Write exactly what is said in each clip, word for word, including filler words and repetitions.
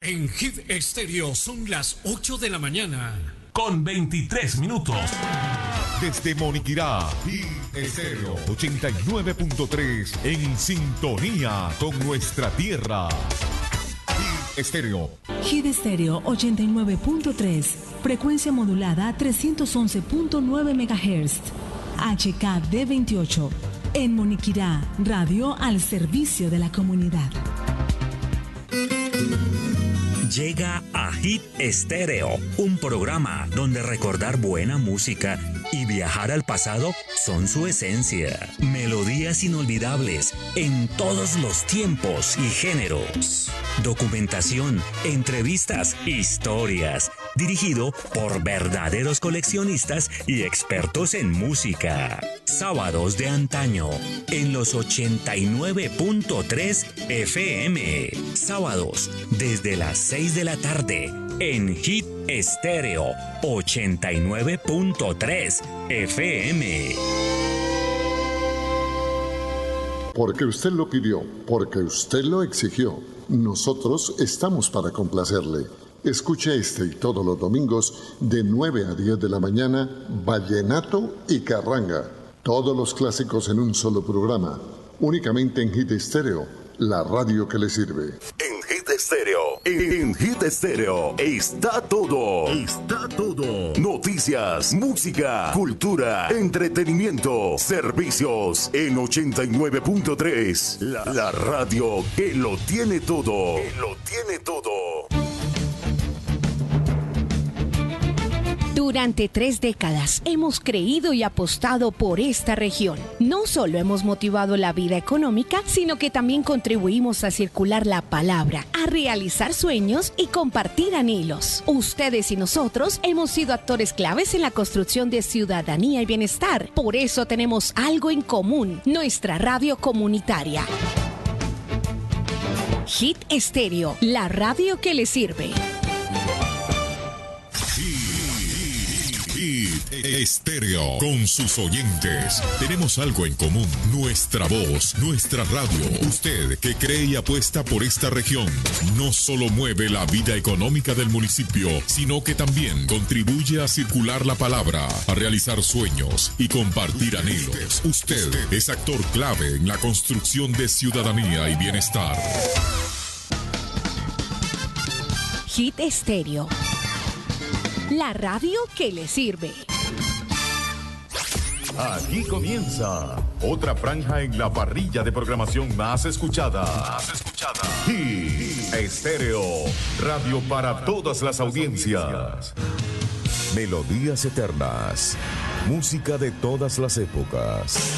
En Hit Estéreo son las ocho de la mañana. Con veintitrés minutos. Desde Moniquirá, Hit Estéreo ochenta y nueve punto tres, en sintonía con nuestra tierra. Hit Estéreo. Hit Estéreo ochenta y nueve punto tres, frecuencia modulada trescientos once punto nueve megahertz. H K D veintiocho. En Moniquirá, radio al servicio de la comunidad. Llega a Hit Estéreo, un programa donde recordar buena música y viajar al pasado son su esencia. Melodías inolvidables en todos los tiempos y géneros. Documentación, entrevistas, historias. Dirigido por verdaderos coleccionistas y expertos en música. Sábados de antaño en los ochenta y nueve punto tres F M. Sábados desde las seis de la tarde en Hit Estéreo ochenta y nueve punto tres F M. Porque usted lo pidió, porque usted lo exigió. Nosotros estamos para complacerle. Escuche este y todos los domingos de nueve a diez de la mañana, Vallenato y Carranga. Todos los clásicos en un solo programa. Únicamente en Hit Estéreo, la radio que le sirve. En Hit Estéreo, en Hit Estéreo está todo. Está todo. Noticias, música, cultura, entretenimiento, servicios. En ochenta y nueve punto tres, la, la radio que lo tiene todo. Que lo tiene todo. Durante tres décadas hemos creído y apostado por esta región. No solo hemos motivado la vida económica, sino que también contribuimos a circular la palabra, a realizar sueños y compartir anhelos. Ustedes y nosotros hemos sido actores claves en la construcción de ciudadanía y bienestar. Por eso tenemos algo en común, nuestra radio comunitaria. Hit Estéreo, la radio que le sirve. Hit Estéreo, con sus oyentes. Tenemos algo en común, nuestra voz, nuestra radio. Usted que cree y apuesta por esta región, no solo mueve la vida económica del municipio, sino que también contribuye a circular la palabra, a realizar sueños y compartir anhelos. Usted es actor clave en la construcción de ciudadanía y bienestar. Hit Estéreo, la radio que le sirve. Aquí comienza otra franja en la parrilla de programación más escuchada. Más escuchada. Hit Estéreo, radio para todas las audiencias. Melodías eternas, música de todas las épocas.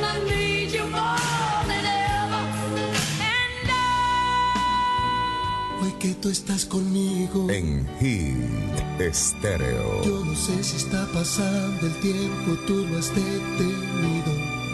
Hoy que tú estás conmigo en Hit Estéreo. Yo no sé si está pasando el tiempo, tú lo has detenido.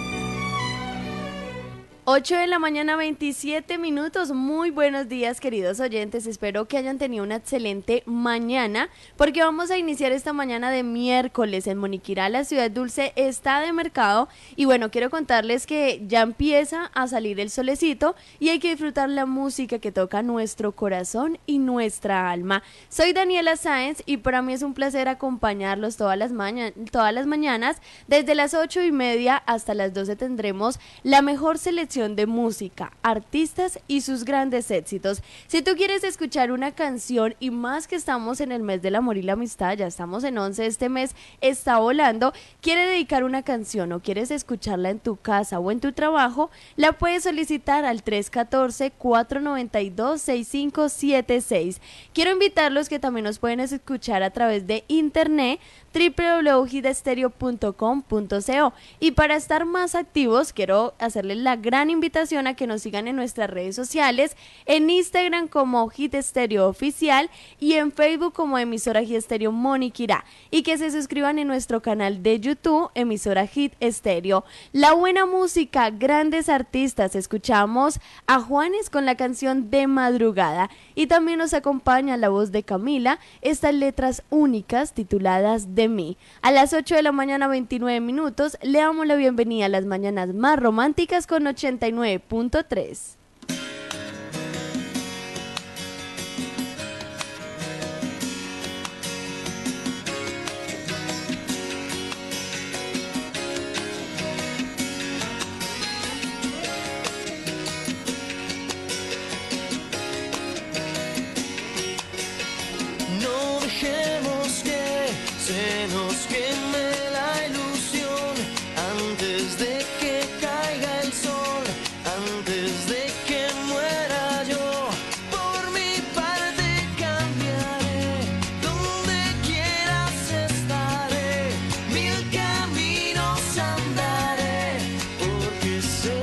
ocho de la mañana, veintisiete minutos. Muy buenos días, queridos oyentes. Espero que hayan tenido una excelente mañana, porque vamos a iniciar esta mañana de miércoles en Moniquirá. La ciudad dulce está de mercado y bueno, quiero contarles que ya empieza a salir el solecito y hay que disfrutar la música que toca nuestro corazón y nuestra alma. Soy Daniela Sáenz y para mí es un placer acompañarlos todas las, maña- todas las mañanas. Desde las ocho y media hasta las doce tendremos la mejor selección de música, artistas y sus grandes éxitos. Si tú quieres escuchar una canción, y más que estamos en el mes del amor y la amistad, ya estamos en once, este mes está volando, quieres dedicar una canción o quieres escucharla en tu casa o en tu trabajo, la puedes solicitar al tres uno cuatro, cuatro nueve dos, seis cinco siete seis. Quiero invitarlos que también nos pueden escuchar a través de internet, doble u doble u doble u punto hit estéreo punto com punto co, y para estar más activos quiero hacerles la gran invitación a que nos sigan en nuestras redes sociales, en Instagram como Hit Estéreo Oficial y en Facebook como emisora Hit Estéreo Moniquirá, y que se suscriban en nuestro canal de YouTube, emisora Hit Estéreo. La buena música, grandes artistas, escuchamos a Juanes con la canción De Madrugada y también nos acompaña la voz de Camila, estas letras únicas tituladas De Mí. A las ocho de la mañana, veintinueve minutos, le damos la bienvenida a las mañanas más románticas con ochenta y nueve punto tres. dejemos que se nos queme la ilusión antes de que caiga el sol, antes de que muera yo. Por mi parte cambiaré, donde quieras estaré, mil caminos andaré, porque sé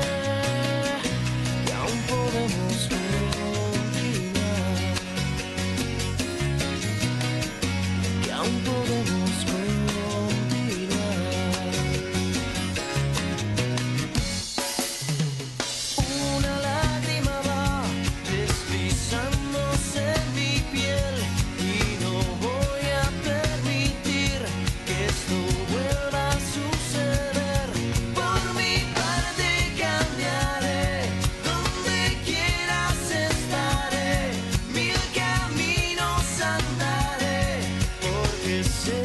que aún podemos continuar, que aún podemos continuar. Una lágrima va deslizándose en mi piel y no voy a permitir que esto vuelva a suceder. Por mi parte cambiaré, donde quieras estaré, mil caminos andaré, porque sé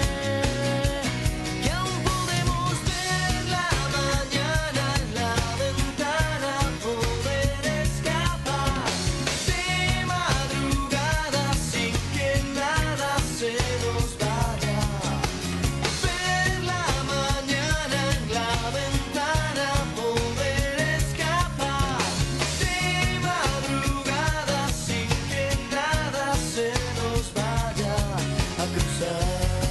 que aún podemos ver la mañana en la ventana, poder escapar de madrugada sin que nada se nos vaya. Ver la mañana en la ventana, poder escapar de madrugada sin que nada se nos vaya a cruzar.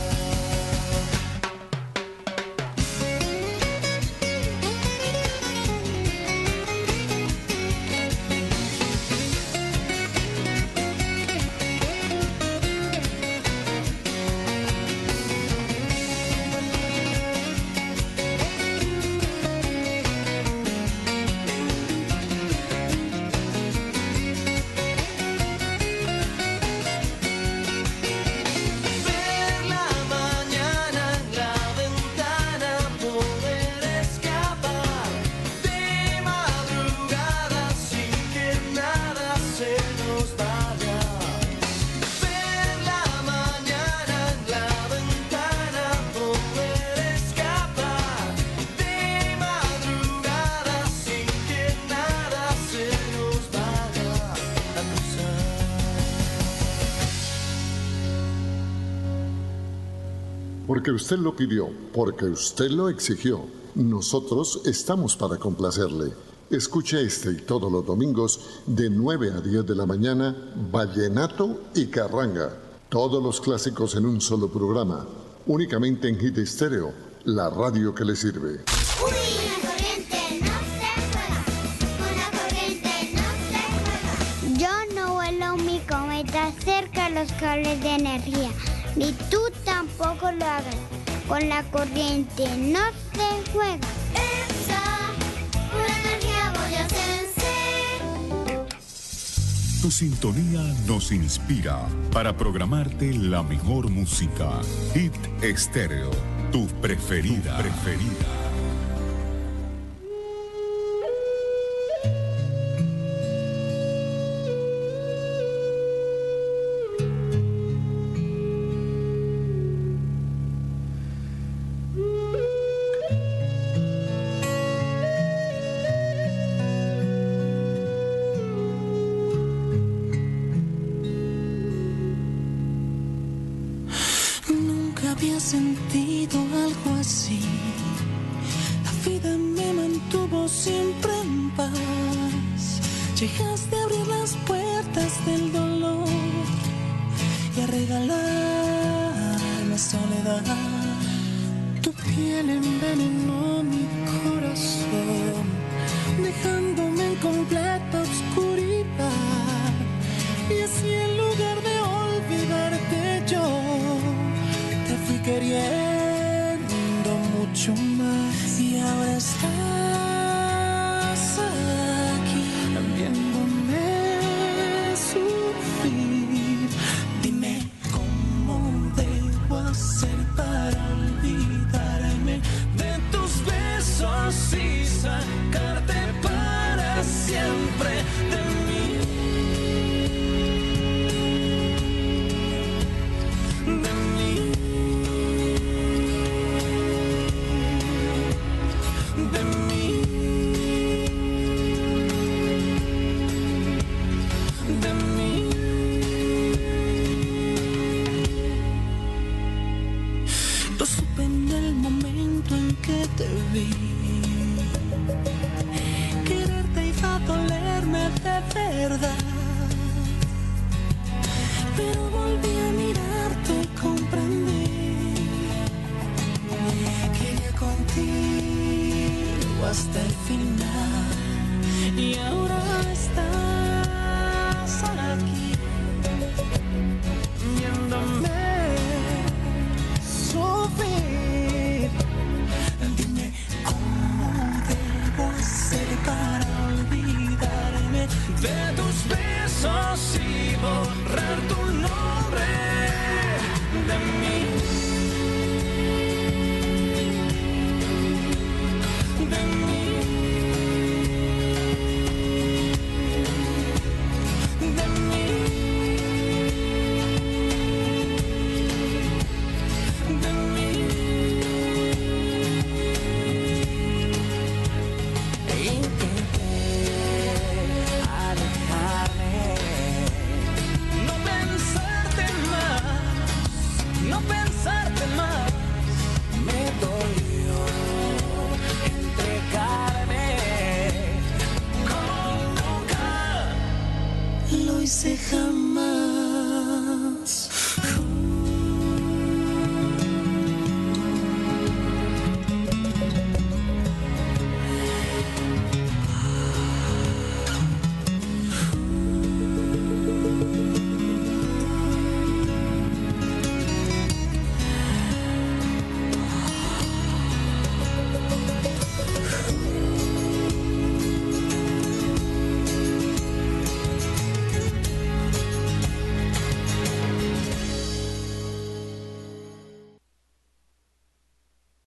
Ver la mañana en la ventana, poder escapar de madrugada sin que nada se nos vaya. Ver la mañana en la ventana, poder escapar de madrugada sin que nada se nos vaya a cruzar. Porque usted lo pidió, porque usted lo exigió. Nosotros estamos para complacerle. Escuche este y todos los domingos de nueve a diez de la mañana, Vallenato y Carranga. Todos los clásicos en un solo programa. Únicamente en Hit Estéreo, la radio que le sirve. Con la corriente no se juega, con la corriente no se juega. Yo no vuelo mi cometa cerca de los cables de energía, ni tú tampoco lo hagas. Con la corriente no se juega. Esa pura energía boyacense. Tu sintonía nos inspira para programarte la mejor música. Hit Estéreo, tu preferida. Tu preferida. Nunca había sentido algo así. La vida me mantuvo siempre en paz. Llegaste a abrir las puertas del dolor y a regalarme soledad. Tu piel envenenó mi corazón, dejándome en completa oscuridad. Y así en lugar de olvidarte yo, te fui queriendo mucho más. Y ahora estás aquí, viéndome sufrir. Dime cómo debo hacer para olvidarme de tus besos y sacarte para siempre de mí. De mí. te vi. Quererte iba a dolerme de verdad, pero volví a mirarte y comprendí. Quería contigo hasta el final y ahora